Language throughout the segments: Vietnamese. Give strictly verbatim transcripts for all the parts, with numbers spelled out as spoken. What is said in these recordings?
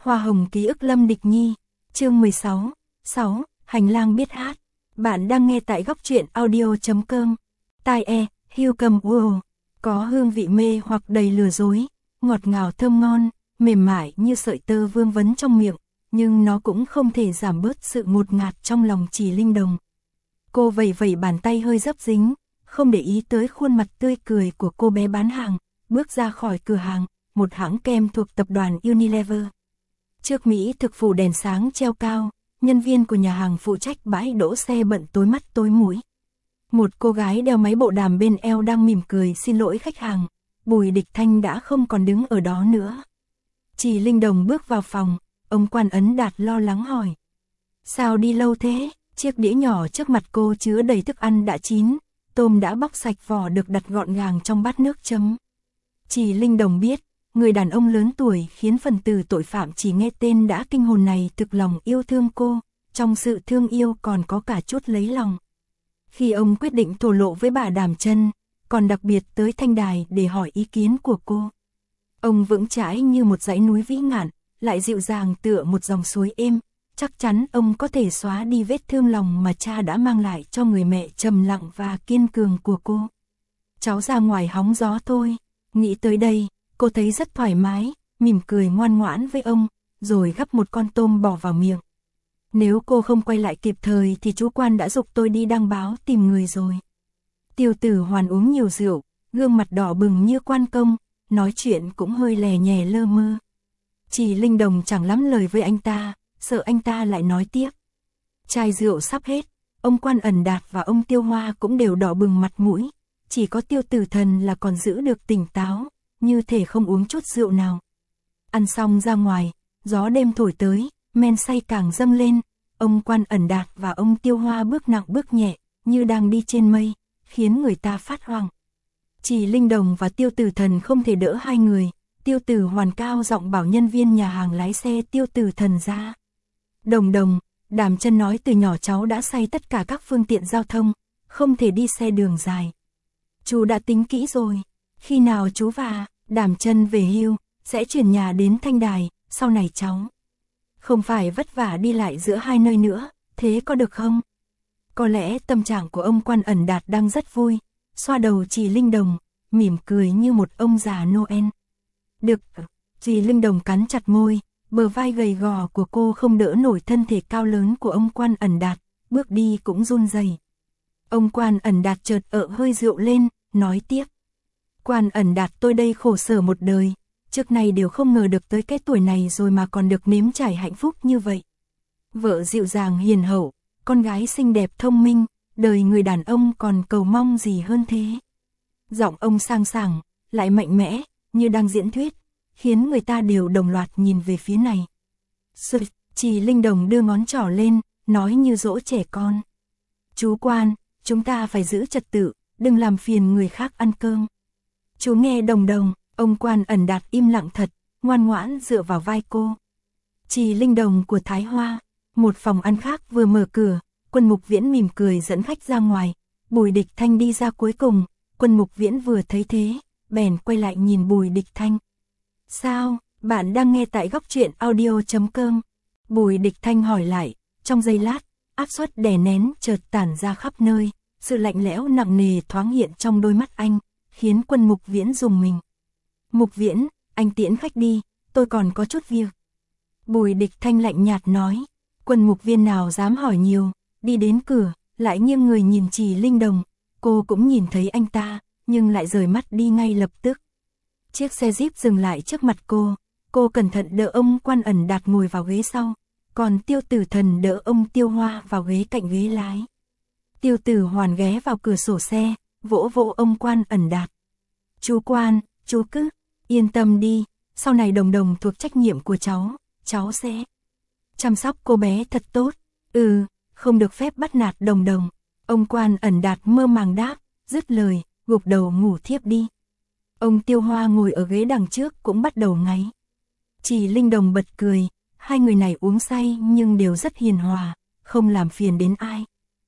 Hoa hồng ký ức Lâm Địch Nhi, chương mười sáu, sáu, Hành lang biết hát. Bạn đang nghe tại góc truyện audio.com. Tai e, hưu cầm wow, có hương vị mê hoặc đầy lừa dối, ngọt ngào thơm ngon, mềm mại như sợi tơ vương vấn trong miệng, nhưng nó cũng không thể giảm bớt sự ngột ngạt trong lòng Chỉ Linh Đồng. Cô vẩy vẩy bàn tay hơi dấp dính, không để ý tới khuôn mặt tươi cười của cô bé bán hàng, bước ra khỏi cửa hàng, một hãng kem thuộc tập đoàn Unilever. Trước Mỹ thực phủ đèn sáng treo cao, nhân viên của nhà hàng phụ trách bãi đỗ xe bận tối mắt tối mũi. Một cô gái đeo máy bộ đàm bên eo đang mỉm cười xin lỗi khách hàng, Bùi Địch Thanh đã không còn đứng ở đó nữa. Chỉ Linh Đồng bước vào phòng, ông Quan Ấn Đạt lo lắng hỏi. Sao đi lâu thế? Chiếc đĩa nhỏ trước mặt cô chứa đầy thức ăn đã chín, tôm đã bóc sạch vỏ được đặt gọn gàng trong bát nước chấm. Chỉ Linh Đồng biết, người đàn ông lớn tuổi khiến phần tử tội phạm chỉ nghe tên đã kinh hồn này thực lòng yêu thương cô, trong sự thương yêu còn có cả chút lấy lòng. Khi ông quyết định thổ lộ với bà Đàm Chân, còn đặc biệt tới Thanh Đài để hỏi ý kiến của cô. Ông vững chãi như một dãy núi vĩ ngạn, lại dịu dàng tựa một dòng suối êm, chắc chắn ông có thể xóa đi vết thương lòng mà cha đã mang lại cho người mẹ trầm lặng và kiên cường của cô. Cháu ra ngoài hóng gió thôi. Nghĩ tới đây, cô thấy rất thoải mái, mỉm cười ngoan ngoãn với ông, rồi gắp một con tôm bỏ vào miệng. Nếu cô không quay lại kịp thời thì chú Quan đã giục tôi đi đăng báo tìm người rồi. Tiêu Tử Hoàn uống nhiều rượu, gương mặt đỏ bừng như quan công, nói chuyện cũng hơi lè nhè lơ mơ. Chỉ Linh Đồng chẳng lắm lời với anh ta, sợ anh ta lại nói tiếp. Chai rượu sắp hết, ông Quan Ẩn Đạt và ông Tiêu Hoa cũng đều đỏ bừng mặt mũi, chỉ có Tiêu Tử Thần là còn giữ được tỉnh táo, như thể không uống chút rượu nào. Ăn xong ra ngoài, gió đêm thổi tới, men say càng dâng lên, ông Quan Ẩn Đạt và ông Tiêu Hoa bước nặng bước nhẹ, như đang đi trên mây, khiến người ta phát hoảng. Chỉ Linh Đồng và Tiêu Tử Thần không thể đỡ hai người, Tiêu Tử Hoàn cao giọng bảo nhân viên nhà hàng lái xe Tiêu Tử Thần ra. Đồng Đồng, Đàm Chân nói từ nhỏ cháu đã say tất cả các phương tiện giao thông, không thể đi xe đường dài. Chú đã tính kỹ rồi, khi nào chú và Đàm Chân về hưu, sẽ chuyển nhà đến Thanh Đài, sau này cháu không phải vất vả đi lại giữa hai nơi nữa, thế có được không? Có lẽ tâm trạng của ông Quan Ẩn Đạt đang rất vui, xoa đầu Chỉ Linh Đồng, mỉm cười như một ông già Noel. Được, Chỉ Linh Đồng cắn chặt môi, bờ vai gầy gò của cô không đỡ nổi thân thể cao lớn của ông Quan Ẩn Đạt, bước đi cũng run rẩy. Ông Quan Ẩn Đạt chợt ợ hơi rượu lên, nói tiếp. Quan Ẩn Đạt, tôi đây khổ sở một đời, trước nay đều không ngờ được tới cái tuổi này rồi mà còn được nếm trải hạnh phúc như vậy. Vợ dịu dàng hiền hậu, con gái xinh đẹp thông minh, đời người đàn ông còn cầu mong gì hơn thế. Giọng ông sang sảng, lại mạnh mẽ, như đang diễn thuyết, khiến người ta đều đồng loạt nhìn về phía này. Sự, Chỉ Linh Đồng đưa ngón trỏ lên, nói như dỗ trẻ con. Chú Quan, chúng ta phải giữ trật tự, đừng làm phiền người khác ăn cơm. Chú nghe Đồng Đồng, ông Quan Ẩn Đạt im lặng thật, ngoan ngoãn dựa vào vai cô. Chỉ Linh Đồng của Thái Hoa, một phòng ăn khác vừa mở cửa, Quân Mục Viễn mỉm cười dẫn khách ra ngoài, Bùi Địch Thanh đi ra cuối cùng, Quân Mục Viễn vừa thấy thế, bèn quay lại nhìn Bùi Địch Thanh. Sao, bạn đang nghe tại góc truyện audio.com? Bùi Địch Thanh hỏi lại, trong giây lát, áp suất đè nén chợt tản ra khắp nơi, sự lạnh lẽo nặng nề thoáng hiện trong đôi mắt anh, khiến Quân Mục Viễn rùng mình. Mục Viễn, anh tiễn khách đi, tôi còn có chút việc. Bùi Địch Thanh lạnh nhạt nói. Quân Mục Viên nào dám hỏi nhiều, đi đến cửa, lại nghiêng người nhìn Chỉ Linh Đồng, cô cũng nhìn thấy anh ta, nhưng lại rời mắt đi ngay lập tức. Chiếc xe Jeep dừng lại trước mặt cô, cô cẩn thận đỡ ông Quan Ẩn Đạt ngồi vào ghế sau, còn Tiêu Tử Thần đỡ ông Tiêu Hoa vào ghế cạnh ghế lái. Tiêu Tử Hoàn ghé vào cửa sổ xe, vỗ vỗ ông Quan Ẩn Đạt. Chú Quan, chú cứ yên tâm đi, sau này Đồng Đồng thuộc trách nhiệm của cháu, cháu sẽ chăm sóc cô bé thật tốt. Ừ, không được phép bắt nạt Đồng Đồng. Ông Quan Ẩn Đạt mơ màng đáp, dứt lời, gục đầu ngủ thiếp đi. Ông Tiêu Hoa ngồi ở ghế đằng trước cũng bắt đầu ngáy. Chỉ Linh Đồng bật cười, hai người này uống say nhưng đều rất hiền hòa, không làm phiền đến ai.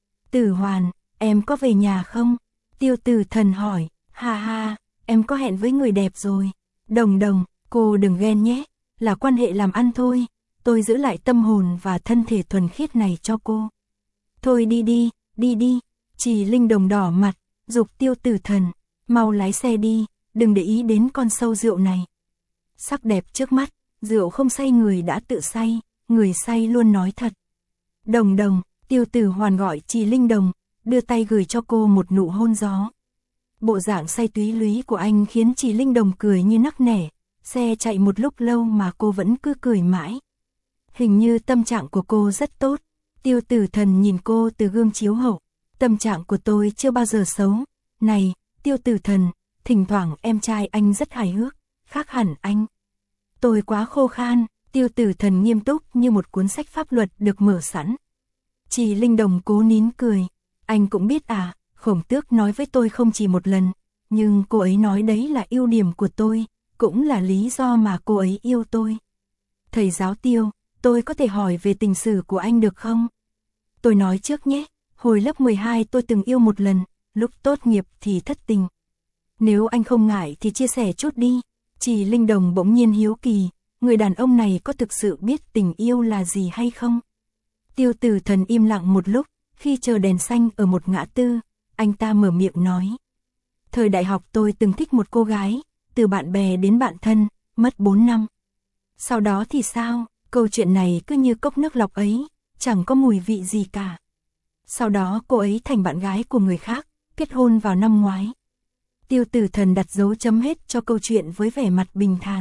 Tử Hoàn, em có về nhà không? Tiêu Tử Thần hỏi. Ha ha, em có hẹn với người đẹp rồi. Đồng Đồng, cô đừng ghen nhé. là quan hệ làm ăn thôi, tôi giữ lại tâm hồn và thân thể thuần khiết này cho cô. Thôi đi đi, đi đi, Trì Linh Đồng đỏ mặt, giục Tiêu Tử Thần, mau lái xe đi, đừng để ý đến con sâu rượu này. Sắc đẹp trước mắt, rượu không say người đã tự say, người say luôn nói thật. Đồng Đồng, Tiêu Tử Hoàn gọi Trì Linh Đồng, đưa tay gửi cho cô một nụ hôn gió. Bộ dạng say túy lúy của anh khiến Trì Linh Đồng cười như nắc nẻ, xe chạy một lúc lâu mà cô vẫn cứ cười mãi. Hình như tâm trạng của cô rất tốt. Tiêu Tử Thần nhìn cô từ gương chiếu hậu, tâm trạng của tôi chưa bao giờ xấu. Này, Tiêu Tử Thần, thỉnh thoảng em trai anh rất hài hước, khác hẳn anh. Tôi quá khô khan. Tiêu Tử Thần nghiêm túc như một cuốn sách pháp luật được mở sẵn. Trì Linh Đồng cố nín cười. Anh cũng biết à, Khổng Tước nói với tôi không chỉ một lần, nhưng cô ấy nói đấy là ưu điểm của tôi, cũng là lý do mà cô ấy yêu tôi. Thầy giáo Tiêu, tôi có thể hỏi về tình sử của anh được không? Tôi nói trước nhé, hồi lớp mười hai tôi từng yêu một lần, lúc tốt nghiệp thì thất tình. Nếu anh không ngại thì chia sẻ chút đi. Trì Linh Đồng bỗng nhiên hiếu kỳ, người đàn ông này có thực sự biết tình yêu là gì hay không? Tiêu Tử Thần im lặng một lúc, khi chờ đèn xanh ở một ngã tư, anh ta mở miệng nói. Thời đại học tôi từng thích một cô gái, từ bạn bè đến bạn thân, mất bốn năm. Sau đó thì sao? Câu chuyện này cứ như cốc nước lọc ấy, chẳng có mùi vị gì cả. Sau đó cô ấy thành bạn gái của người khác, kết hôn vào năm ngoái. Tiêu Tử Thần đặt dấu chấm hết cho câu chuyện với vẻ mặt bình thản.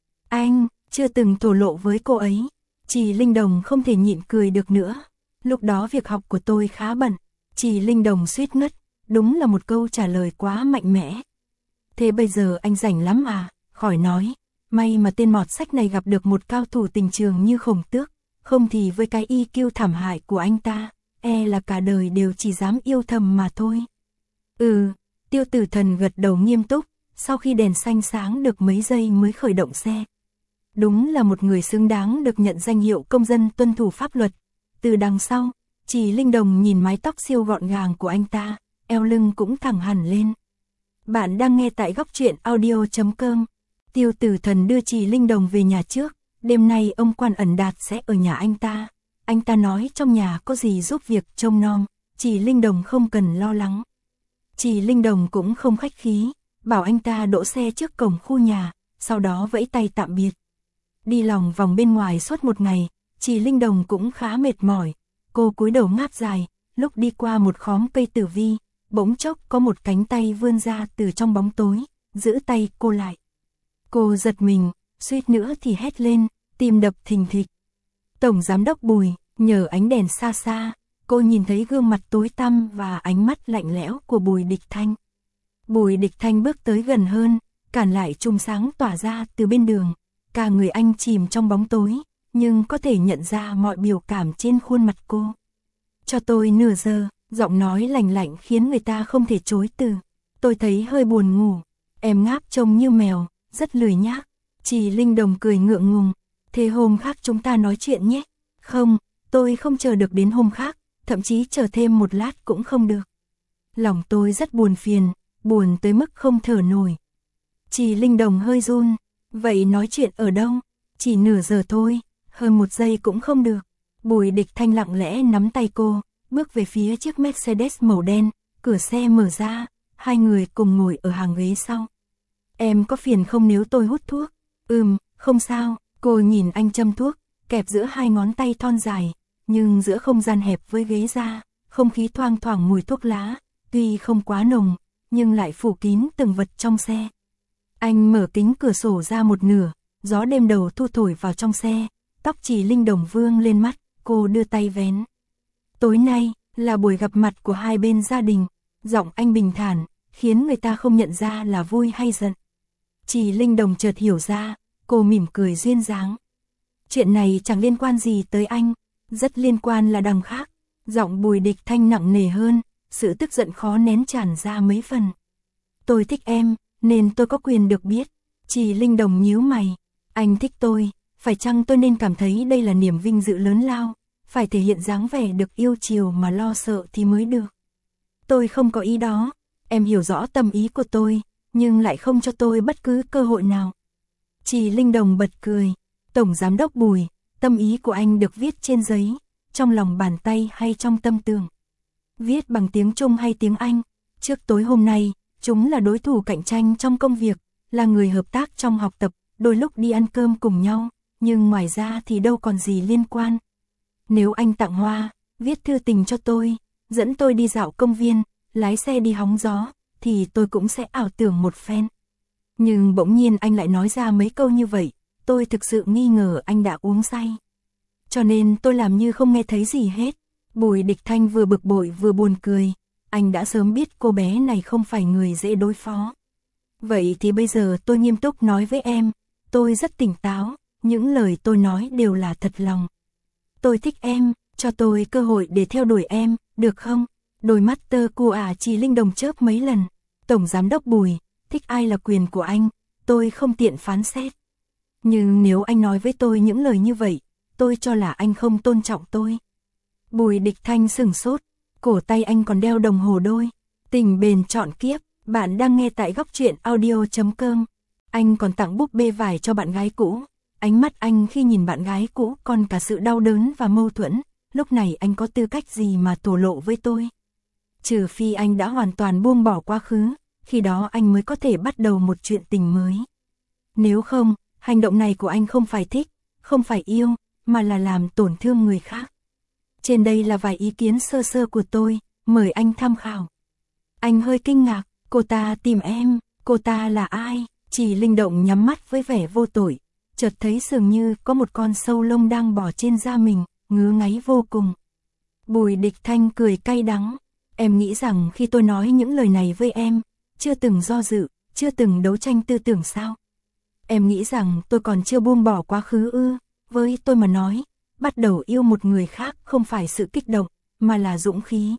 Anh chưa từng thổ lộ với cô ấy. Trì Linh Đồng không thể nhịn cười được nữa. Lúc đó việc học của tôi khá bận. Trì Linh Đồng suýt ngất, đúng là một câu trả lời quá mạnh mẽ. Thế bây giờ anh rảnh lắm à? Khỏi nói, may mà tên mọt sách này gặp được một cao thủ tình trường như Khổng Tước, không thì với cái i kiu thảm hại của anh ta, e là cả đời đều chỉ dám yêu thầm mà thôi. Ừ, Tiêu Tử Thần gật đầu nghiêm túc, sau khi đèn xanh sáng được mấy giây mới khởi động xe. Đúng là một người xứng đáng được nhận danh hiệu công dân tuân thủ pháp luật. Từ đằng sau, Trì Linh Đồng nhìn mái tóc siêu gọn gàng của anh ta, eo lưng cũng thẳng hẳn lên. Bạn đang nghe tại góc truyện audio chấm com. Tiêu Tử Thần đưa Trì Linh Đồng về nhà trước, đêm nay ông Quan Ẩn Đạt sẽ ở nhà anh ta. Anh ta nói trong nhà có gì giúp việc trông nom, Trì Linh Đồng không cần lo lắng. Trì Linh Đồng cũng không khách khí, bảo anh ta đỗ xe trước cổng khu nhà, sau đó vẫy tay tạm biệt. Đi lòng vòng bên ngoài suốt một ngày, Trì Linh Đồng cũng khá mệt mỏi. Cô cúi đầu ngáp dài, lúc đi qua một khóm cây tử vi, bỗng chốc có một cánh tay vươn ra từ trong bóng tối, giữ tay cô lại. Cô giật mình, suýt nữa thì hét lên, tim đập thình thịch. Tổng giám đốc Bùi, nhờ ánh đèn xa xa, cô nhìn thấy gương mặt tối tăm và ánh mắt lạnh lẽo của Bùi Địch Thanh. Bùi Địch Thanh bước tới gần hơn, cản lại chùm sáng tỏa ra từ bên đường. Cả người anh chìm trong bóng tối, nhưng có thể nhận ra mọi biểu cảm trên khuôn mặt cô. Cho tôi nửa giờ, giọng nói lành lạnh khiến người ta không thể chối từ. Tôi thấy hơi buồn ngủ, em ngáp trông như mèo, rất lười nhác. Trì Linh Đồng cười ngượng ngùng, thế hôm khác chúng ta nói chuyện nhé. Không, tôi không chờ được đến hôm khác, thậm chí chờ thêm một lát cũng không được. Lòng tôi rất buồn phiền, buồn tới mức không thở nổi. Trì Linh Đồng hơi run, vậy nói chuyện ở đâu? Chỉ nửa giờ thôi, hơn một giây cũng không được. Bùi Địch Thanh lặng lẽ nắm tay cô, bước về phía chiếc Mercedes màu đen, cửa xe mở ra, hai người cùng ngồi ở hàng ghế sau. Em có phiền không nếu tôi hút thuốc? Ừm, không sao, cô nhìn anh châm thuốc, kẹp giữa hai ngón tay thon dài, nhưng giữa không gian hẹp với ghế da, không khí thoang thoảng mùi thuốc lá, tuy không quá nồng, nhưng lại phủ kín từng vật trong xe. Anh mở kính cửa sổ ra một nửa, gió đêm đầu thu thổi vào trong xe, tóc Trì Linh Đồng vương lên mắt, cô đưa tay vén. Tối nay là buổi gặp mặt của hai bên gia đình, giọng anh bình thản, khiến người ta không nhận ra là vui hay giận. Trì Linh Đồng chợt hiểu ra, cô mỉm cười duyên dáng. Chuyện này chẳng liên quan gì tới anh, rất liên quan là đằng khác. Giọng Bùi Địch Thanh nặng nề hơn, sự tức giận khó nén tràn ra mấy phần. Tôi thích em, nên tôi có quyền được biết. Trì Linh Đồng nhíu mày, anh thích tôi, phải chăng tôi nên cảm thấy đây là niềm vinh dự lớn lao, phải thể hiện dáng vẻ được yêu chiều mà lo sợ thì mới được. Tôi không có ý đó, em hiểu rõ tâm ý của tôi, nhưng lại không cho tôi bất cứ cơ hội nào. Trì Linh Đồng bật cười, Tổng Giám đốc Bùi, tâm ý của anh được viết trên giấy, trong lòng bàn tay hay trong tâm tường? Viết bằng tiếng Trung hay tiếng Anh? Trước tối hôm nay, chúng là đối thủ cạnh tranh trong công việc, là người hợp tác trong học tập, đôi lúc đi ăn cơm cùng nhau, nhưng ngoài ra thì đâu còn gì liên quan. Nếu anh tặng hoa, viết thư tình cho tôi, dẫn tôi đi dạo công viên, lái xe đi hóng gió, thì tôi cũng sẽ ảo tưởng một phen. Nhưng bỗng nhiên anh lại nói ra mấy câu như vậy, tôi thực sự nghi ngờ anh đã uống say. Cho nên tôi làm như không nghe thấy gì hết. Bùi Địch Thanh vừa bực bội vừa buồn cười, anh đã sớm biết cô bé này không phải người dễ đối phó. Vậy thì bây giờ tôi nghiêm túc nói với em, tôi rất tỉnh táo, những lời tôi nói đều là thật lòng. Tôi thích em, cho tôi cơ hội để theo đuổi em, được không? Đôi mắt tơ của ả chỉ linh đồng chớp mấy lần. Tổng Giám đốc Bùi, thích ai là quyền của anh, tôi không tiện phán xét. Nhưng nếu anh nói với tôi những lời như vậy, tôi cho là anh không tôn trọng tôi. Bùi Địch Thanh sửng sốt, cổ tay anh còn đeo đồng hồ đôi. Tình bền trọn kiếp, bạn đang nghe tại góc truyện audio chấm com. Anh còn tặng búp bê vải cho bạn gái cũ. Ánh mắt anh khi nhìn bạn gái cũ còn cả sự đau đớn và mâu thuẫn. Lúc này anh có tư cách gì mà thổ lộ với tôi? Trừ phi anh đã hoàn toàn buông bỏ quá khứ, khi đó anh mới có thể bắt đầu một chuyện tình mới. Nếu không, hành động này của anh không phải thích, không phải yêu, mà là làm tổn thương người khác. Trên đây là vài ý kiến sơ sơ của tôi, mời anh tham khảo. Anh hơi kinh ngạc, cô ta tìm em, cô ta là ai? Chỉ linh động nhắm mắt với vẻ vô tội, chợt thấy dường như có một con sâu lông đang bò trên da mình, ngứa ngáy vô cùng. Bùi Địch Thanh cười cay đắng, em nghĩ rằng khi tôi nói những lời này với em, chưa từng do dự, chưa từng đấu tranh tư tưởng sao? Em nghĩ rằng tôi còn chưa buông bỏ quá khứ ư? Với tôi mà nói, bắt đầu yêu một người khác không phải sự kích động, mà là dũng khí.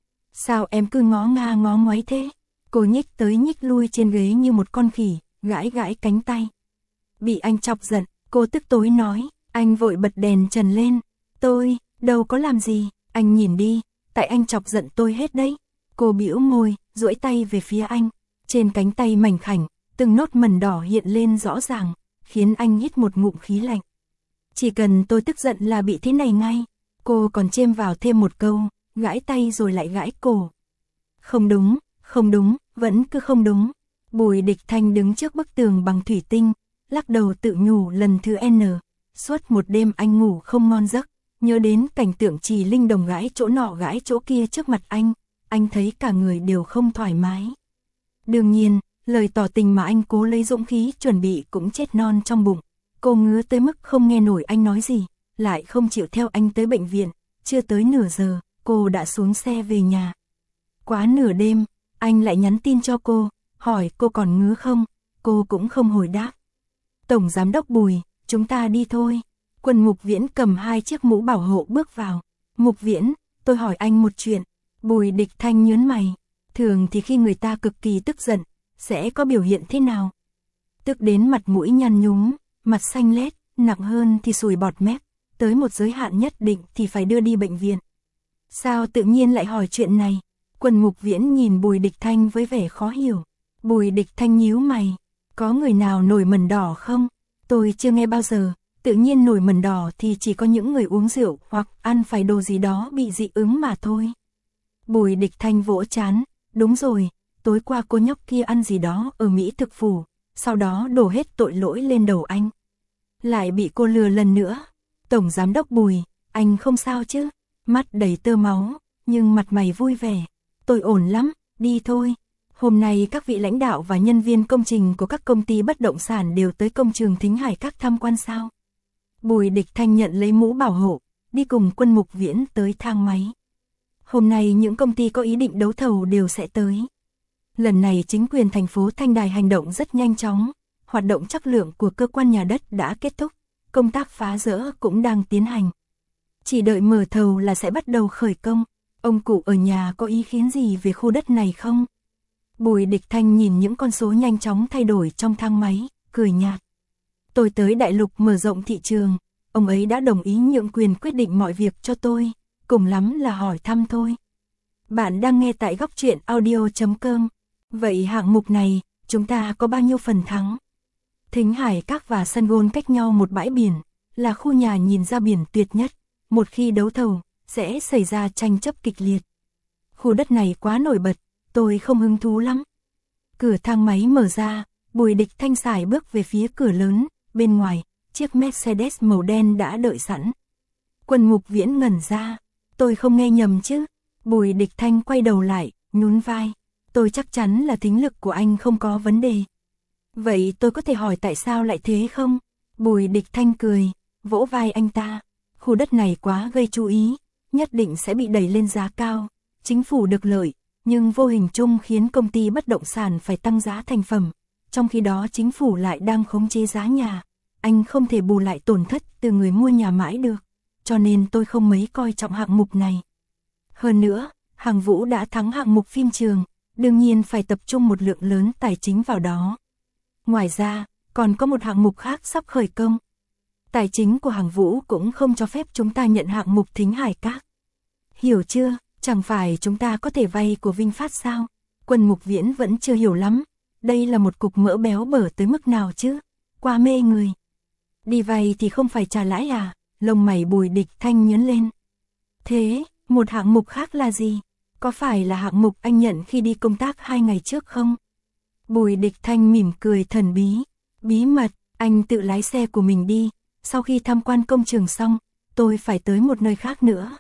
Sao em cứ ngó nga ngó ngoáy thế? Cô nhích tới nhích lui trên ghế như một con khỉ, gãi gãi cánh tay. Bị anh chọc giận, cô tức tối nói, anh vội bật đèn trần lên. Tôi, đâu có làm gì, anh nhìn đi, tại anh chọc giận tôi hết đấy. Cô bĩu môi, duỗi tay về phía anh. Trên cánh tay mảnh khảnh, từng nốt mẩn đỏ hiện lên rõ ràng, khiến anh hít một ngụm khí lạnh. Chỉ cần tôi tức giận là bị thế này ngay. Cô còn chêm vào thêm một câu, gãi tay rồi lại gãi cổ. Không đúng, không đúng, vẫn cứ không đúng. Bùi Địch Thanh đứng trước bức tường bằng thủy tinh, lắc đầu tự nhủ lần thứ N. Suốt một đêm anh ngủ không ngon giấc, nhớ đến cảnh tượng Trì Linh Đồng gãi chỗ nọ gãi chỗ kia trước mặt anh, anh thấy cả người đều không thoải mái. Đương nhiên, lời tỏ tình mà anh cố lấy dũng khí chuẩn bị cũng chết non trong bụng. Cô ngứa tới mức không nghe nổi anh nói gì, lại không chịu theo anh tới bệnh viện. Chưa tới nửa giờ, cô đã xuống xe về nhà. Quá nửa đêm, anh lại nhắn tin cho cô, hỏi cô còn ngứa không, cô cũng không hồi đáp. Tổng Giám đốc Bùi, chúng ta đi thôi. Quân Mục Viễn cầm hai chiếc mũ bảo hộ bước vào. Mục Viễn, tôi hỏi anh một chuyện. Bùi Địch Thanh nhớn mày. Thường thì khi người ta cực kỳ tức giận, sẽ có biểu hiện thế nào? Tức đến mặt mũi nhăn nhúm, mặt xanh lét, nặng hơn thì sùi bọt mép, tới một giới hạn nhất định thì phải đưa đi bệnh viện. Sao tự nhiên lại hỏi chuyện này? Quân Mục Viễn nhìn Bùi Địch Thanh với vẻ khó hiểu. Bùi Địch Thanh nhíu mày, có người nào nổi mẩn đỏ không? Tôi chưa nghe bao giờ, tự nhiên nổi mẩn đỏ thì chỉ có những người uống rượu hoặc ăn phải đồ gì đó bị dị ứng mà thôi. Bùi Địch Thanh vỗ trán, đúng rồi, tối qua cô nhóc kia ăn gì đó ở Mỹ thực phủ, sau đó đổ hết tội lỗi lên đầu anh. Lại bị cô lừa lần nữa. Tổng Giám đốc Bùi, anh không sao chứ? Mắt đầy tơ máu, nhưng mặt mày vui vẻ. Tôi ổn lắm, đi thôi. Hôm nay các vị lãnh đạo và nhân viên công trình của các công ty bất động sản đều tới công trường Thính Hải Các tham quan sao? Bùi Địch Thanh nhận lấy mũ bảo hộ, đi cùng Quân Mục Viễn tới thang máy. Hôm nay những công ty có ý định đấu thầu đều sẽ tới. Lần này chính quyền thành phố Thanh Đài hành động rất nhanh chóng, hoạt động trắc lượng của cơ quan nhà đất đã kết thúc, công tác phá dỡ cũng đang tiến hành. Chỉ đợi mở thầu là sẽ bắt đầu khởi công. Ông cụ ở nhà có ý kiến gì về khu đất này không? Bùi Địch Thanh nhìn những con số nhanh chóng thay đổi trong thang máy, cười nhạt. Tôi tới Đại Lục mở rộng thị trường, ông ấy đã đồng ý nhượng quyền quyết định mọi việc cho tôi, cùng lắm là hỏi thăm thôi. Bạn đang nghe tại góc truyện audio chấm com. Vậy hạng mục này, chúng ta có bao nhiêu phần thắng? Thính Hải Các và sân golf cách nhau một bãi biển, là khu nhà nhìn ra biển tuyệt nhất, một khi đấu thầu, sẽ xảy ra tranh chấp kịch liệt. Khu đất này quá nổi bật, tôi không hứng thú lắm. Cửa thang máy mở ra, Bùi Địch Thanh sải bước về phía cửa lớn, bên ngoài, chiếc Mercedes màu đen đã đợi sẵn. Quân Mục Viễn ngẩn ra, tôi không nghe nhầm chứ? Bùi Địch Thanh quay đầu lại, nhún vai, tôi chắc chắn là thính lực của anh không có vấn đề. Vậy tôi có thể hỏi tại sao lại thế không? Bùi Địch Thanh cười, vỗ vai anh ta, khu đất này quá gây chú ý, nhất định sẽ bị đẩy lên giá cao, chính phủ được lợi, nhưng vô hình chung khiến công ty bất động sản phải tăng giá thành phẩm, trong khi đó chính phủ lại đang khống chế giá nhà, anh không thể bù lại tổn thất từ người mua nhà mãi được, cho nên tôi không mấy coi trọng hạng mục này. Hơn nữa, Hàng Vũ đã thắng hạng mục phim trường, đương nhiên phải tập trung một lượng lớn tài chính vào đó. Ngoài ra, còn có một hạng mục khác sắp khởi công. Tài chính của Hàng Vũ cũng không cho phép chúng ta nhận hạng mục Thính Hải Các. Hiểu chưa, chẳng phải chúng ta có thể vay của Vinh Phát sao? Quân Mục Viễn vẫn chưa hiểu lắm. Đây là một cục mỡ béo bở tới mức nào chứ? Quá mê người. Đi vay thì không phải trả lãi à? Lông mày Bùi Địch Thanh nhướng lên. Thế, một hạng mục khác là gì? Có phải là hạng mục anh nhận khi đi công tác hai ngày trước không? Bùi Địch Thanh mỉm cười thần bí. Bí mật, anh tự lái xe của mình đi. Sau khi tham quan công trường xong, tôi phải tới một nơi khác nữa.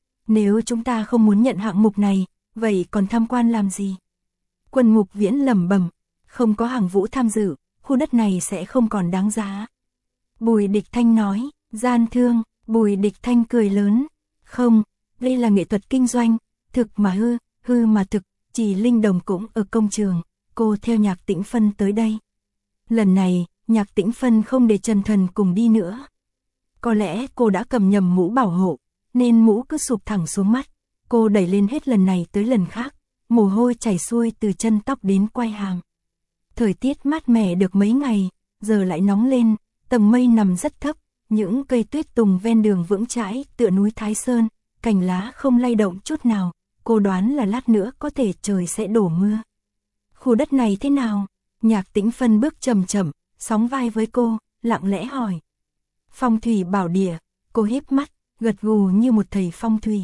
Nếu chúng ta không muốn nhận hạng mục này, vậy còn tham quan làm gì? Quân Mục Viễn lẩm bẩm, không có Hàng Vũ tham dự, khu đất này sẽ không còn đáng giá. Bùi Địch Thanh nói, gian thương. Bùi Địch Thanh cười lớn, không, đây là nghệ thuật kinh doanh, thực mà hư, hư mà thực, chỉ Linh Đồng cũng ở công trường, cô theo Nhạc Tĩnh Phân tới đây. Lần này, Nhạc Tĩnh Phân không để Trần Thần cùng đi nữa. Có lẽ cô đã cầm nhầm mũ bảo hộ, nên mũ cứ sụp thẳng xuống mắt, cô đẩy lên hết lần này tới lần khác, mồ hôi chảy xuôi từ chân tóc đến quai hàm. Thời tiết mát mẻ được mấy ngày, giờ lại nóng lên, tầng mây nằm rất thấp, những cây tuyết tùng ven đường vững chãi tựa núi Thái Sơn, cành lá không lay động chút nào, cô đoán là lát nữa có thể trời sẽ đổ mưa. Khu đất này thế nào? Nhạc Tĩnh Phân bước chậm chậm, sóng vai với cô, lặng lẽ hỏi. Phong thủy bảo địa, cô híp mắt, gật gù như một thầy phong thủy.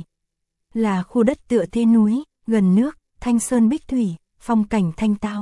Là khu đất tựa thế núi, gần nước, thanh sơn bích thủy, phong cảnh thanh tao.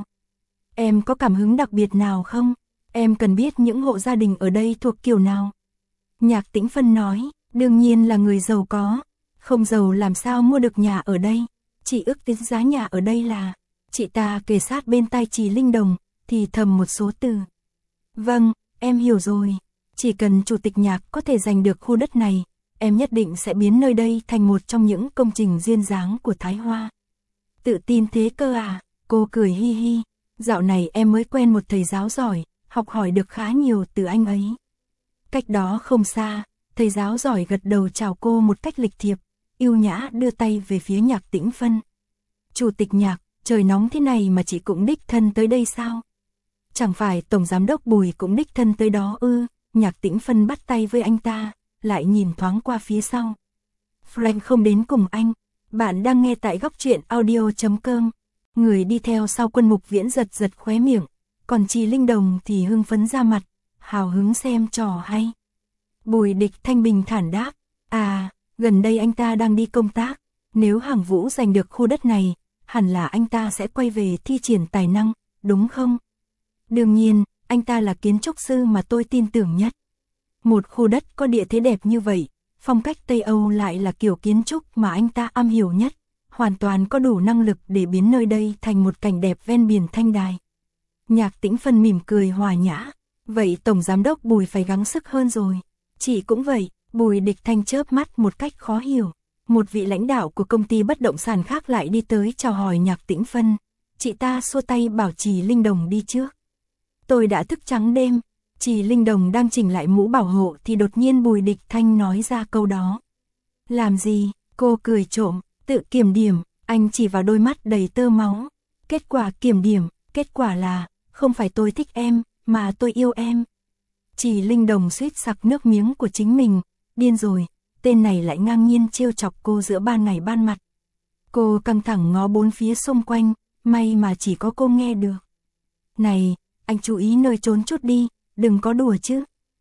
Em có cảm hứng đặc biệt nào không? Em cần biết những hộ gia đình ở đây thuộc kiểu nào? Nhạc Tĩnh Phân nói, đương nhiên là người giàu có, không giàu làm sao mua được nhà ở đây. Chị ước tính giá nhà ở đây là, chị ta kề sát bên tai Trì Linh Đồng, thì thầm một số từ. Vâng, em hiểu rồi, chỉ cần chủ tịch Nhạc có thể giành được khu đất này, em nhất định sẽ biến nơi đây thành một trong những công trình duyên dáng của Thái Hoa. Tự tin thế cơ à? Cô cười hi hi, dạo này em mới quen một thầy giáo giỏi, học hỏi được khá nhiều từ anh ấy. Cách đó không xa, thầy giáo giỏi gật đầu chào cô một cách lịch thiệp, yêu nhã đưa tay về phía Nhạc Tĩnh Phân. Chủ tịch Nhạc, trời nóng thế này mà chị cũng đích thân tới đây sao? Chẳng phải Tổng Giám đốc Bùi cũng đích thân tới đó ư? Nhạc Tĩnh Phân bắt tay với anh ta, lại nhìn thoáng qua phía sau. Frank không đến cùng anh, bạn đang nghe tại góc truyện audio chấm com. Người đi theo sau Quân Mục Viễn giật giật khóe miệng, còn Trì Linh Đồng thì hưng phấn ra mặt, hào hứng xem trò hay. Bùi Địch Thanh bình thản đáp, à, gần đây anh ta đang đi công tác, nếu Hàng Vũ giành được khu đất này, hẳn là anh ta sẽ quay về thi triển tài năng, đúng không? Đương nhiên, anh ta là kiến trúc sư mà tôi tin tưởng nhất. Một khu đất có địa thế đẹp như vậy, phong cách Tây Âu lại là kiểu kiến trúc mà anh ta am hiểu nhất, hoàn toàn có đủ năng lực để biến nơi đây thành một cảnh đẹp ven biển thanh đài. Nhạc Tĩnh Phân mỉm cười hòa nhã, vậy Tổng Giám đốc Bùi phải gắng sức hơn rồi. Chị cũng vậy. Bùi Địch Thanh chớp mắt một cách khó hiểu. Một vị lãnh đạo của công ty bất động sản khác lại đi tới chào hỏi Nhạc Tĩnh Phân. Chị ta xua tay bảo Trì Linh Đồng đi trước. Tôi đã thức trắng đêm. Trì Linh Đồng đang chỉnh lại mũ bảo hộ thì đột nhiên Bùi Địch Thanh nói ra câu đó. Làm gì? Cô cười trộm, tự kiểm điểm, anh chỉ vào đôi mắt đầy tơ máu. Kết quả kiểm điểm, kết quả là, không phải tôi thích em, mà tôi yêu em. Trì Linh Đồng suýt sặc nước miếng của chính mình, điên rồi, tên này lại ngang nhiên trêu chọc cô giữa ban ngày ban mặt. Cô căng thẳng ngó bốn phía xung quanh, may mà chỉ có cô nghe được. Này, anh chú ý nơi trốn chút đi, đừng có đùa chứ.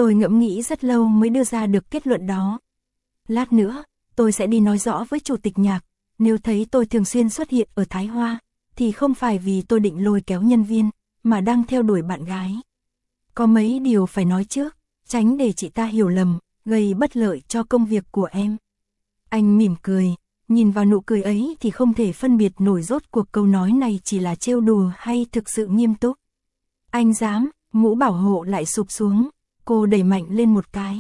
Tôi ngẫm nghĩ rất lâu mới đưa ra được kết luận đó. Lát nữa, tôi sẽ đi nói rõ với chủ tịch Nhạc, nếu thấy tôi thường xuyên xuất hiện ở Thái Hoa, thì không phải vì tôi định lôi kéo nhân viên, mà đang theo đuổi bạn gái. Có mấy điều phải nói trước, tránh để chị ta hiểu lầm, gây bất lợi cho công việc của em. Anh mỉm cười, nhìn vào nụ cười ấy thì không thể phân biệt nổi rốt cuộc câu nói này chỉ là trêu đùa hay thực sự nghiêm túc. Anh dám, mũ bảo hộ lại sụp xuống, cô đẩy mạnh lên một cái.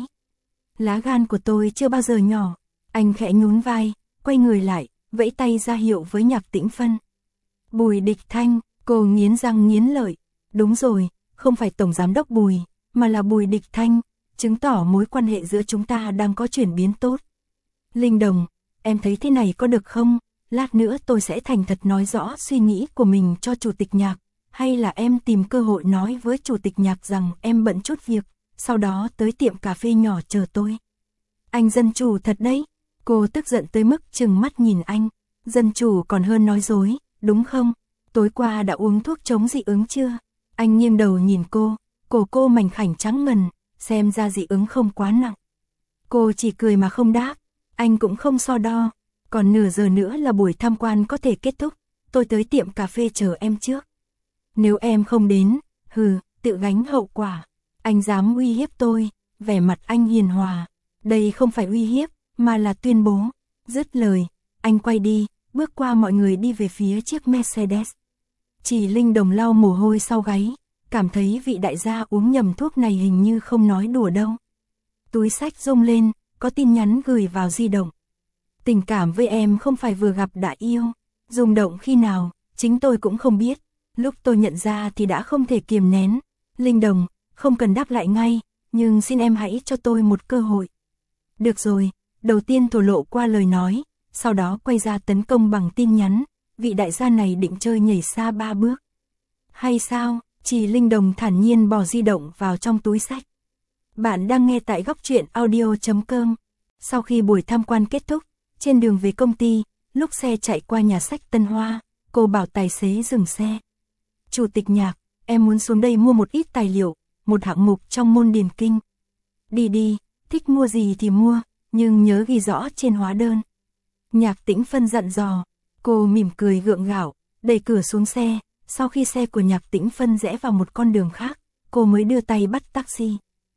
Lá gan của tôi chưa bao giờ nhỏ, anh khẽ nhún vai, quay người lại, vẫy tay ra hiệu với Nhạc Tĩnh Phân. Bùi Địch Thanh, cô nghiến răng nghiến lợi, đúng rồi, không phải Tổng Giám đốc Bùi, mà là Bùi Địch Thanh, chứng tỏ mối quan hệ giữa chúng ta đang có chuyển biến tốt. Linh Đồng, em thấy thế này có được không? Lát nữa tôi sẽ thành thật nói rõ suy nghĩ của mình cho Chủ tịch Nhạc, hay là em tìm cơ hội nói với Chủ tịch Nhạc rằng em bận chút việc, sau đó tới tiệm cà phê nhỏ chờ tôi. Anh dân chủ thật đấy, cô tức giận tới mức trừng mắt nhìn anh, dân chủ còn hơn nói dối, đúng không? Tối qua đã uống thuốc chống dị ứng chưa? Anh nghiêng đầu nhìn cô, cổ cô mảnh khảnh trắng ngần, xem ra dị ứng không quá nặng. Cô chỉ cười mà không đáp, anh cũng không so đo, còn nửa giờ nữa là buổi tham quan có thể kết thúc, tôi tới tiệm cà phê chờ em trước. Nếu em không đến, hừ, tự gánh hậu quả. Anh dám uy hiếp tôi, vẻ mặt anh hiền hòa. Đây không phải uy hiếp, mà là tuyên bố. Dứt lời, anh quay đi, bước qua mọi người đi về phía chiếc Mercedes. Chỉ Linh Đồng lau mồ hôi sau gáy, cảm thấy vị đại gia uống nhầm thuốc này hình như không nói đùa đâu. Túi xách rung lên, có tin nhắn gửi vào di động. Tình cảm với em không phải vừa gặp đã yêu, rung động khi nào, chính tôi cũng không biết. Lúc tôi nhận ra thì đã không thể kiềm nén. Linh Đồng, không cần đáp lại ngay, nhưng xin em hãy cho tôi một cơ hội. Được rồi, đầu tiên thổ lộ qua lời nói, sau đó quay ra tấn công bằng tin nhắn, vị đại gia này định chơi nhảy xa ba bước. Hay sao? Chỉ Linh Đồng thản nhiên bỏ di động vào trong túi xách. Bạn đang nghe tại góc truyện audio chấm com. Sau khi buổi tham quan kết thúc, trên đường về công ty, lúc xe chạy qua nhà sách Tân Hoa, cô bảo tài xế dừng xe. Chủ tịch Nhạc, em muốn xuống đây mua một ít tài liệu, một hạng mục trong môn điền kinh. Đi đi, thích mua gì thì mua, nhưng nhớ ghi rõ trên hóa đơn. Nhạc Tĩnh Phân dặn dò, cô mỉm cười gượng gạo, đẩy cửa xuống xe, sau khi xe của Nhạc Tĩnh Phân rẽ vào một con đường khác, cô mới đưa tay bắt taxi.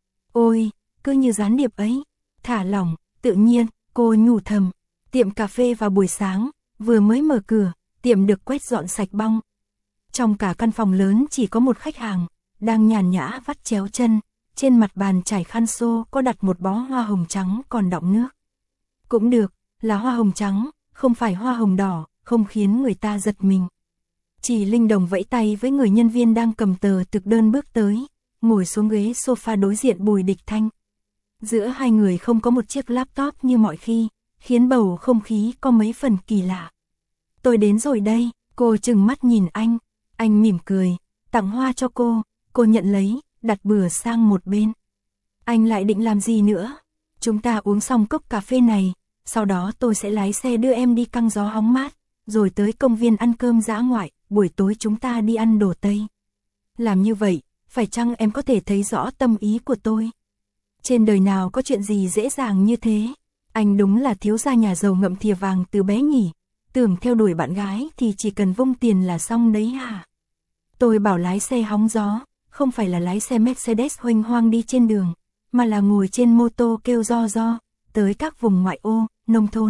Ôi, cứ như gián điệp ấy, thả lỏng, tự nhiên, cô nhủ thầm. Tiệm cà phê vào buổi sáng, vừa mới mở cửa, tiệm được quét dọn sạch bong. Trong cả căn phòng lớn chỉ có một khách hàng, đang nhàn nhã vắt chéo chân, trên mặt bàn trải khăn xô có đặt một bó hoa hồng trắng còn đọng nước. Cũng được, là hoa hồng trắng, không phải hoa hồng đỏ, không khiến người ta giật mình. Chỉ Linh Đồng vẫy tay với người nhân viên đang cầm tờ thực đơn bước tới, ngồi xuống ghế sofa đối diện Bùi Địch Thanh. Giữa hai người không có một chiếc laptop như mọi khi, khiến bầu không khí có mấy phần kỳ lạ. Tôi đến rồi đây, cô trừng mắt nhìn anh, anh mỉm cười, tặng hoa cho cô, cô nhận lấy, đặt bừa sang một bên. Anh lại định làm gì nữa? Chúng ta uống xong cốc cà phê này, sau đó tôi sẽ lái xe đưa em đi căng gió hóng mát, rồi tới công viên ăn cơm dã ngoại, buổi tối chúng ta đi ăn đồ Tây. Làm như vậy, phải chăng em có thể thấy rõ tâm ý của tôi? Trên đời nào có chuyện gì dễ dàng như thế? Anh đúng là thiếu gia nhà giàu ngậm thìa vàng từ bé nhỉ? Tưởng theo đuổi bạn gái thì chỉ cần vung tiền là xong đấy hả? Tôi bảo lái xe hóng gió, không phải là lái xe Mercedes huênh hoang đi trên đường, mà là ngồi trên mô tô kêu ro ro, tới các vùng ngoại ô, nông thôn.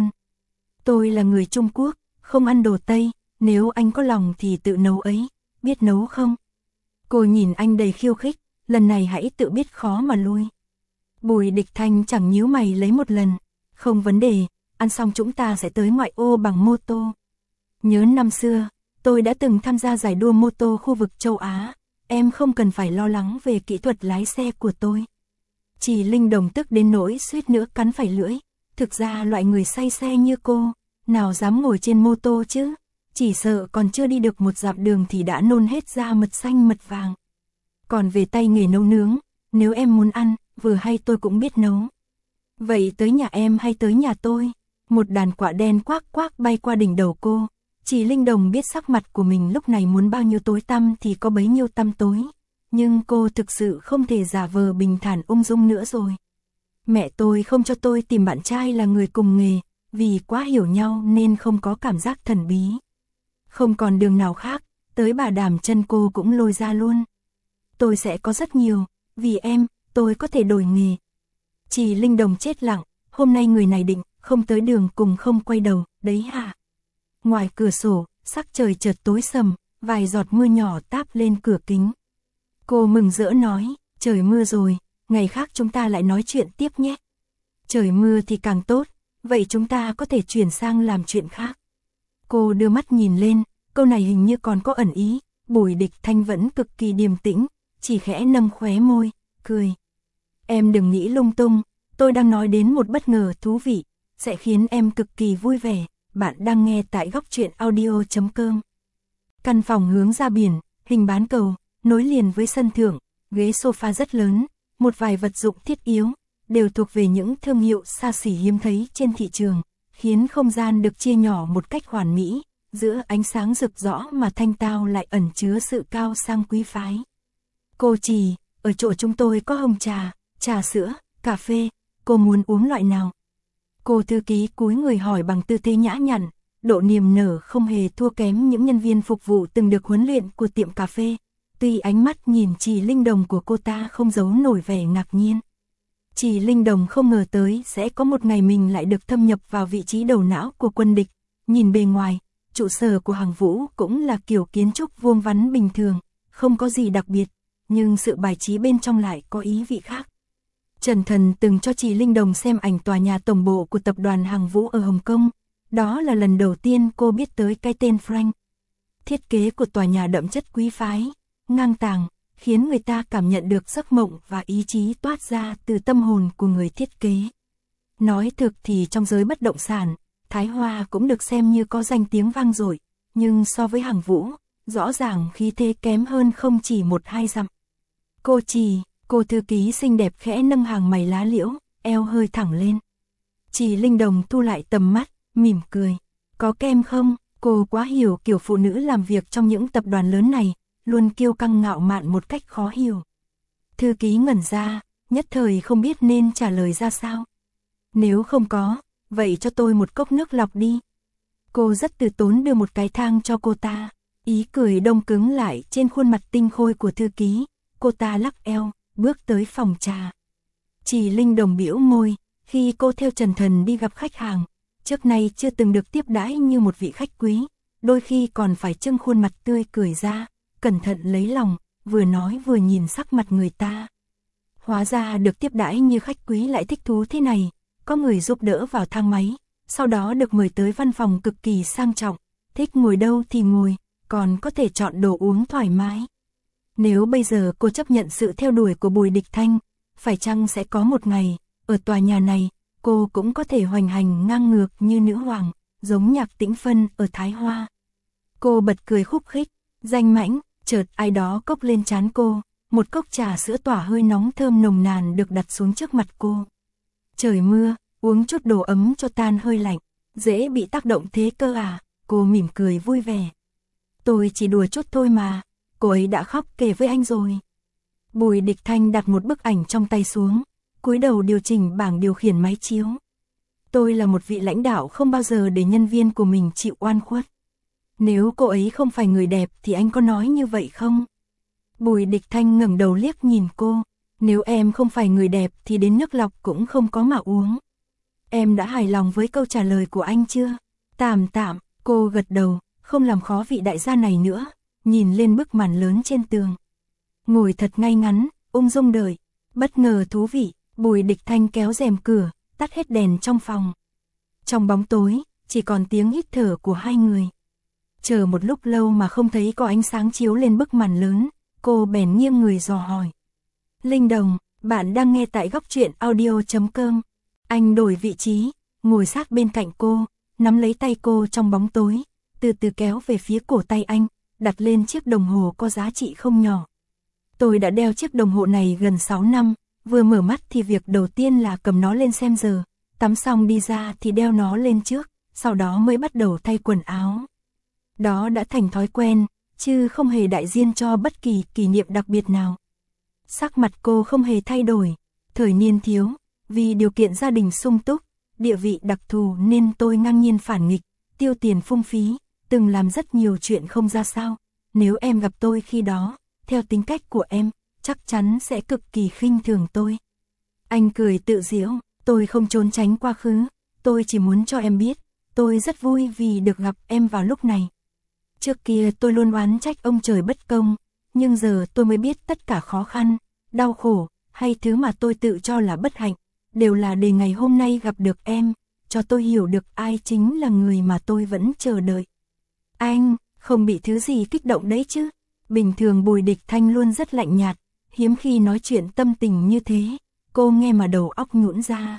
Tôi là người Trung Quốc, không ăn đồ Tây, nếu anh có lòng thì tự nấu ấy, biết nấu không? Cô nhìn anh đầy khiêu khích, lần này hãy tự biết khó mà lui. Bùi Địch Thanh chẳng nhíu mày lấy một lần, không vấn đề, ăn xong chúng ta sẽ tới ngoại ô bằng mô tô. Nhớ năm xưa, tôi đã từng tham gia giải đua mô tô khu vực châu Á, em không cần phải lo lắng về kỹ thuật lái xe của tôi. Chỉ Linh Đồng tức đến nỗi suýt nữa cắn phải lưỡi, thực ra loại người say xe như cô, nào dám ngồi trên mô tô chứ, chỉ sợ còn chưa đi được một dặm đường thì đã nôn hết ra mật xanh mật vàng. Còn về tay nghề nấu nướng, nếu em muốn ăn, vừa hay tôi cũng biết nấu. Vậy tới nhà em hay tới nhà tôi? Một đàn quạ đen quác quác bay qua đỉnh đầu cô. Chỉ Linh Đồng biết sắc mặt của mình lúc này muốn bao nhiêu tối tăm thì có bấy nhiêu tăm tối. nhưng cô thực sự không thể giả vờ bình thản ung dung nữa rồi. Mẹ tôi không cho tôi tìm bạn trai là người cùng nghề, vì quá hiểu nhau nên không có cảm giác thần bí. Không còn đường nào khác, tới bà Đàm Chân cô cũng lôi ra luôn. Tôi sẽ có rất nhiều, vì em, tôi có thể đổi nghề. Chị Linh Đồng chết lặng, hôm nay người này định không tới đường cùng không quay đầu, đấy hả? Ngoài cửa sổ, sắc trời chợt tối sầm, vài giọt mưa nhỏ táp lên cửa kính. Cô mừng rỡ nói, trời mưa rồi, ngày khác chúng ta lại nói chuyện tiếp nhé. Trời mưa thì càng tốt, vậy chúng ta có thể chuyển sang làm chuyện khác. Cô đưa mắt nhìn lên, câu này hình như còn có ẩn ý, Bùi Địch Thanh vẫn cực kỳ điềm tĩnh, chỉ khẽ nâng khóe môi, cười. Em đừng nghĩ lung tung, tôi đang nói đến một bất ngờ thú vị, sẽ khiến em cực kỳ vui vẻ. Bạn đang nghe tại góc truyện audio chấm com. Căn phòng hướng ra biển, hình bán cầu, nối liền với sân thượng, ghế sofa rất lớn, một vài vật dụng thiết yếu, đều thuộc về những thương hiệu xa xỉ hiếm thấy trên thị trường, khiến không gian được chia nhỏ một cách hoàn mỹ, giữa ánh sáng rực rỡ mà thanh tao lại ẩn chứa sự cao sang quý phái. Cô Trì, ở chỗ chúng tôi có hồng trà, trà sữa, cà phê, cô muốn uống loại nào? Cô thư ký cúi người hỏi bằng tư thế nhã nhặn, độ niềm nở không hề thua kém những nhân viên phục vụ từng được huấn luyện của tiệm cà phê. Tuy ánh mắt nhìn chị Linh Đồng của cô ta không giấu nổi vẻ ngạc nhiên. Chị Linh Đồng không ngờ tới sẽ có một ngày mình lại được thâm nhập vào vị trí đầu não của quân địch. Nhìn bề ngoài, trụ sở của Hàng Vũ cũng là kiểu kiến trúc vuông vắn bình thường, không có gì đặc biệt, nhưng sự bài trí bên trong lại có ý vị khác. Trần Thần từng cho chị Linh Đồng xem ảnh tòa nhà tổng bộ của tập đoàn Hàng Vũ ở Hồng Kông. Đó là lần đầu tiên cô biết tới cái tên Frank. Thiết kế của tòa nhà đậm chất quý phái, ngang tàng, khiến người ta cảm nhận được giấc mộng và ý chí toát ra từ tâm hồn của người thiết kế. Nói thực thì trong giới bất động sản, Thái Hoa cũng được xem như có danh tiếng vang dội, nhưng so với Hàng Vũ, rõ ràng khí thế kém hơn không chỉ một hai dặm. Cô Trì, cô thư ký xinh đẹp khẽ nâng hàng mày lá liễu, eo hơi thẳng lên. Chị Linh Đồng thu lại tầm mắt, mỉm cười. Có kem không? Cô quá hiểu kiểu phụ nữ làm việc trong những tập đoàn lớn này, luôn kiêu căng ngạo mạn một cách khó hiểu. Thư ký ngẩn ra, nhất thời không biết nên trả lời ra sao. Nếu không có, vậy cho tôi một cốc nước lọc đi. Cô rất từ tốn đưa một cái thang cho cô ta, ý cười đông cứng lại trên khuôn mặt tinh khôi của thư ký. Cô ta lắc eo, bước tới phòng trà. Chị Linh Đồng bĩu môi, khi cô theo Trần Thần đi gặp khách hàng, trước nay chưa từng được tiếp đãi như một vị khách quý, đôi khi còn phải trưng khuôn mặt tươi cười ra, cẩn thận lấy lòng, vừa nói vừa nhìn sắc mặt người ta. Hóa ra được tiếp đãi như khách quý lại thích thú thế này, có người giúp đỡ vào thang máy, sau đó được mời tới văn phòng cực kỳ sang trọng, thích ngồi đâu thì ngồi, còn có thể chọn đồ uống thoải mái. Nếu bây giờ cô chấp nhận sự theo đuổi của Bùi Địch Thanh, phải chăng sẽ có một ngày, ở tòa nhà này, cô cũng có thể hoành hành ngang ngược như nữ hoàng, giống Nhạc Tĩnh Phân ở Thái Hoa. Cô bật cười khúc khích, danh mãnh, chợt ai đó cốc lên trán cô, một cốc trà sữa tỏa hơi nóng thơm nồng nàn được đặt xuống trước mặt cô. Trời mưa, uống chút đồ ấm cho tan hơi lạnh, dễ bị tác động thế cơ à, cô mỉm cười vui vẻ. Tôi chỉ đùa chút thôi mà, cô ấy đã khóc kể với anh rồi. Bùi Địch Thanh đặt một bức ảnh trong tay xuống, cúi đầu điều chỉnh bảng điều khiển máy chiếu. Tôi là một vị lãnh đạo không bao giờ để nhân viên của mình chịu oan khuất. Nếu cô ấy không phải người đẹp thì anh có nói như vậy không? Bùi Địch Thanh ngẩng đầu liếc nhìn cô. Nếu em không phải người đẹp thì đến nước lọc cũng không có mà uống. Em đã hài lòng với câu trả lời của anh chưa? Tạm tạm, cô gật đầu, không làm khó vị đại gia này nữa, nhìn lên bức màn lớn trên tường. Ngồi thật ngay ngắn, ung dung đợi. Bất ngờ thú vị, Bùi Địch Thanh kéo rèm cửa, tắt hết đèn trong phòng. Trong bóng tối, chỉ còn tiếng hít thở của hai người. Chờ một lúc lâu mà không thấy có ánh sáng chiếu lên bức màn lớn, cô bèn nghiêng người dò hỏi. Linh Đồng, bạn đang nghe tại góc truyện audio chấm com. Anh đổi vị trí, ngồi sát bên cạnh cô, nắm lấy tay cô trong bóng tối, từ từ kéo về phía cổ tay anh, đặt lên chiếc đồng hồ có giá trị không nhỏ. Tôi đã đeo chiếc đồng hồ này gần sáu năm, vừa mở mắt thì việc đầu tiên là cầm nó lên xem giờ, tắm xong đi ra thì đeo nó lên trước, sau đó mới bắt đầu thay quần áo. Đó đã thành thói quen, chứ không hề đại diện cho bất kỳ kỷ niệm đặc biệt nào. Sắc mặt cô không hề thay đổi, thời niên thiếu, vì điều kiện gia đình sung túc, địa vị đặc thù nên tôi ngang nhiên phản nghịch, tiêu tiền phung phí, từng làm rất nhiều chuyện không ra sao. Nếu em gặp tôi khi đó, theo tính cách của em, chắc chắn sẽ cực kỳ khinh thường tôi. Anh cười tự giễu, tôi không trốn tránh quá khứ, tôi chỉ muốn cho em biết, tôi rất vui vì được gặp em vào lúc này. Trước kia tôi luôn oán trách ông trời bất công, nhưng giờ tôi mới biết tất cả khó khăn, đau khổ, hay thứ mà tôi tự cho là bất hạnh, đều là để ngày hôm nay gặp được em, cho tôi hiểu được ai chính là người mà tôi vẫn chờ đợi. Anh, không bị thứ gì kích động đấy chứ? Bình thường Bùi Địch Thanh luôn rất lạnh nhạt, hiếm khi nói chuyện tâm tình như thế, cô nghe mà đầu óc nhũn ra.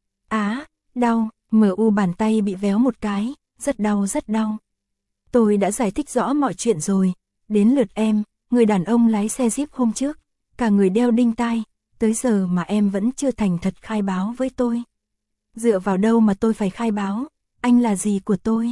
Á, đau, mờ u bàn tay bị véo một cái, rất đau rất đau. Tôi đã giải thích rõ mọi chuyện rồi, đến lượt em, người đàn ông lái xe Jeep hôm trước, cả người đeo đinh tai, tới giờ mà em vẫn chưa thành thật khai báo với tôi. Dựa vào đâu mà tôi phải khai báo, anh là gì của tôi?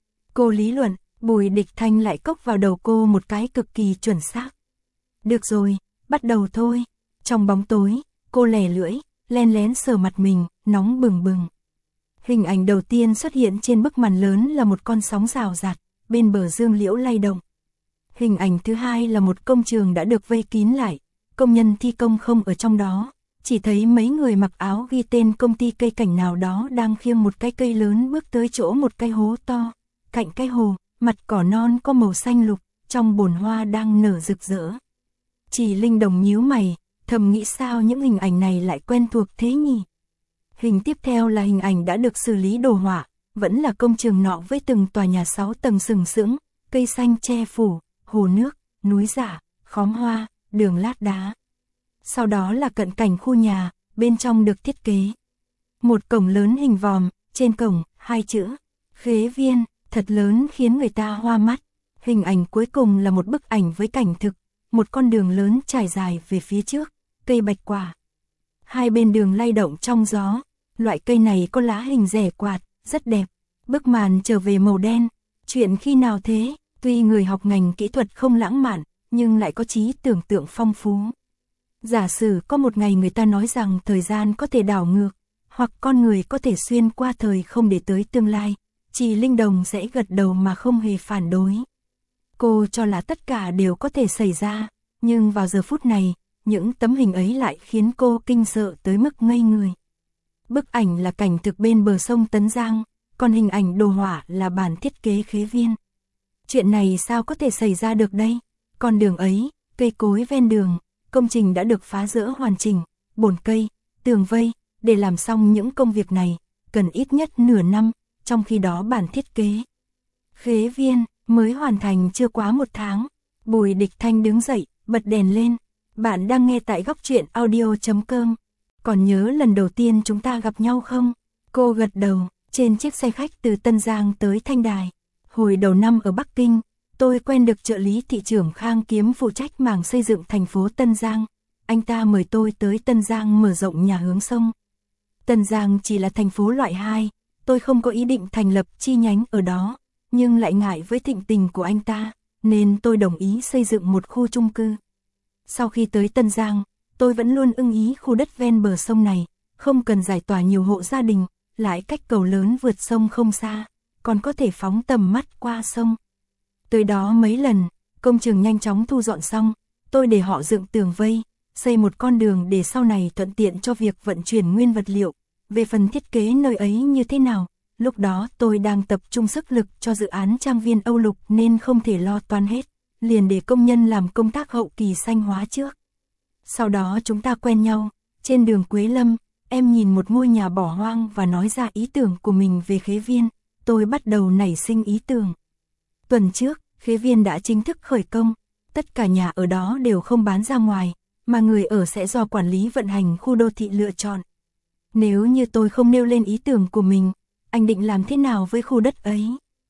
Cô lý luận, Bùi Địch Thanh lại cốc vào đầu cô một cái cực kỳ chuẩn xác. Được rồi, bắt đầu thôi. Trong bóng tối, cô lẻ lưỡi, len lén sờ mặt mình, nóng bừng bừng. Hình ảnh đầu tiên xuất hiện trên bức màn lớn là một con sóng rào rạt, bên bờ dương liễu lay động. Hình ảnh thứ hai là một công trường đã được vây kín lại, công nhân thi công không ở trong đó, chỉ thấy mấy người mặc áo ghi tên công ty cây cảnh nào đó đang khiêng một cái cây lớn bước tới chỗ một cái hố to. Cạnh cái hồ, mặt cỏ non có màu xanh lục, trong bồn hoa đang nở rực rỡ. Chỉ Linh Đồng nhíu mày, thầm nghĩ sao những hình ảnh này lại quen thuộc thế nhỉ? Hình tiếp theo là hình ảnh đã được xử lý đồ họa, vẫn là công trường nọ với từng tòa nhà sáu tầng sừng sững, cây xanh che phủ, hồ nước, núi rả, khóm hoa, đường lát đá. Sau đó là cận cảnh khu nhà, bên trong được thiết kế. Một cổng lớn hình vòm, trên cổng, hai chữ, Khế Viên, thật lớn khiến người ta hoa mắt. Hình ảnh cuối cùng là một bức ảnh với cảnh thực, một con đường lớn trải dài về phía trước, cây bạch quả. Hai bên đường lay động trong gió, loại cây này có lá hình rẻ quạt, rất đẹp. Bức màn trở về màu đen, chuyện khi nào thế? Tuy người học ngành kỹ thuật không lãng mạn, nhưng lại có trí tưởng tượng phong phú. Giả sử có một ngày người ta nói rằng thời gian có thể đảo ngược, hoặc con người có thể xuyên qua thời không để tới tương lai, Chỉ Linh Đồng sẽ gật đầu mà không hề phản đối. Cô cho là tất cả đều có thể xảy ra, nhưng vào giờ phút này, những tấm hình ấy lại khiến cô kinh sợ tới mức ngây người. Bức ảnh là cảnh thực bên bờ sông Tấn Giang, còn hình ảnh đồ họa là bản thiết kế Khế Viên. Chuyện này sao có thể xảy ra được đây? Con đường ấy, cây cối ven đường, công trình đã được phá rỡ hoàn chỉnh, bồn cây, tường vây, để làm xong những công việc này, cần ít nhất nửa năm, trong khi đó bản thiết kế Khế Viên mới hoàn thành chưa quá một tháng. Bùi Địch Thanh đứng dậy, bật đèn lên. Bạn đang nghe tại góc truyện audio chấm com. Còn nhớ lần đầu tiên chúng ta gặp nhau không? Cô gật đầu, trên chiếc xe khách từ Tân Giang tới Thanh Đài. Hồi đầu năm ở Bắc Kinh, tôi quen được trợ lý thị trưởng Khang Kiếm phụ trách mảng xây dựng thành phố Tân Giang. Anh ta mời tôi tới Tân Giang mở rộng nhà hướng sông. Tân Giang chỉ là thành phố loại hai, tôi không có ý định thành lập chi nhánh ở đó, nhưng lại ngại với thịnh tình của anh ta, nên tôi đồng ý xây dựng một khu chung cư. Sau khi tới Tân Giang, tôi vẫn luôn ưng ý khu đất ven bờ sông này, không cần giải tỏa nhiều hộ gia đình, lại cách cầu lớn vượt sông không xa, còn có thể phóng tầm mắt qua sông. Tới đó mấy lần, công trường nhanh chóng thu dọn xong, tôi để họ dựng tường vây, xây một con đường để sau này thuận tiện cho việc vận chuyển nguyên vật liệu. Về phần thiết kế nơi ấy như thế nào, lúc đó tôi đang tập trung sức lực cho dự án trang viên Âu Lục nên không thể lo toan hết, liền để công nhân làm công tác hậu kỳ xanh hóa trước. Sau đó chúng ta quen nhau, trên đường Quế Lâm, em nhìn một ngôi nhà bỏ hoang và nói ra ý tưởng của mình về Khế Viên, tôi bắt đầu nảy sinh ý tưởng. Tuần trước, Khế Viên đã chính thức khởi công, tất cả nhà ở đó đều không bán ra ngoài, mà người ở sẽ do quản lý vận hành khu đô thị lựa chọn. Nếu như tôi không nêu lên ý tưởng của mình, anh định làm thế nào với khu đất ấy?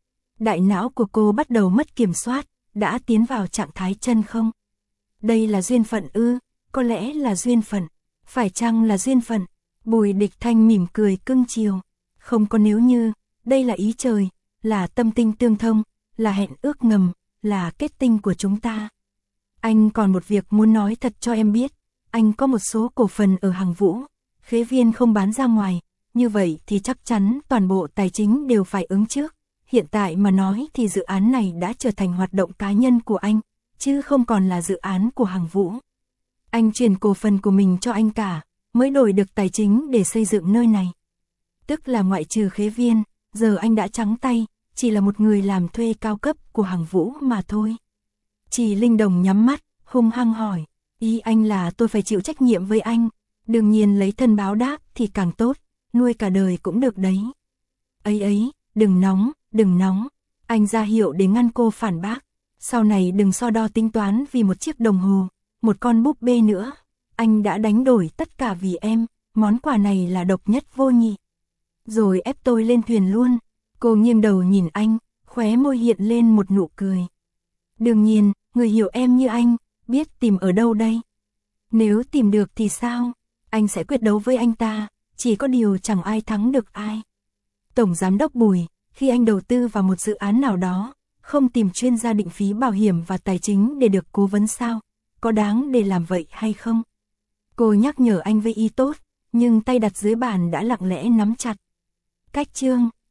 Đại não của cô bắt đầu mất kiểm soát, đã tiến vào trạng thái chân không. Đây là duyên phận ư? Có lẽ là duyên phận. Phải chăng là duyên phận? Bùi Địch Thanh mỉm cười cưng chiều. Không có nếu như, đây là ý trời, là tâm tinh tương thông, là hẹn ước ngầm, là kết tinh của chúng ta. Anh còn một việc muốn nói thật cho em biết, anh có một số cổ phần ở Hằng Vũ, Khế Viên không bán ra ngoài, như vậy thì chắc chắn toàn bộ tài chính đều phải ứng trước. Hiện tại mà nói thì dự án này đã trở thành hoạt động cá nhân của anh, chứ không còn là dự án của Hằng Vũ. Anh chuyển cổ phần của mình cho anh cả, mới đổi được tài chính để xây dựng nơi này. Tức là ngoại trừ Khế Viên, giờ anh đã trắng tay, chỉ là một người làm thuê cao cấp của Hằng Vũ mà thôi. Chị Linh Đồng nhắm mắt, hung hăng hỏi, ý anh là tôi phải chịu trách nhiệm với anh, đương nhiên lấy thân báo đáp thì càng tốt, nuôi cả đời cũng được đấy. Ấy ấy, đừng nóng, đừng nóng, anh ra hiệu để ngăn cô phản bác, sau này đừng so đo tính toán vì một chiếc đồng hồ, một con búp bê nữa, anh đã đánh đổi tất cả vì em, món quà này là độc nhất vô nhị. Rồi ép tôi lên thuyền luôn. Cô nghiêng đầu nhìn anh, khóe môi hiện lên một nụ cười. Đương nhiên, người hiểu em như anh, biết tìm ở đâu đây. Nếu tìm được thì sao? Anh sẽ quyết đấu với anh ta, chỉ có điều chẳng ai thắng được ai. Tổng Giám đốc Bùi, khi anh đầu tư vào một dự án nào đó, không tìm chuyên gia định phí bảo hiểm và tài chính để được cố vấn sao? Có đáng để làm vậy hay không? Cô nhắc nhở anh với ý tốt, nhưng tay đặt dưới bàn đã lặng lẽ nắm chặt. Cách chương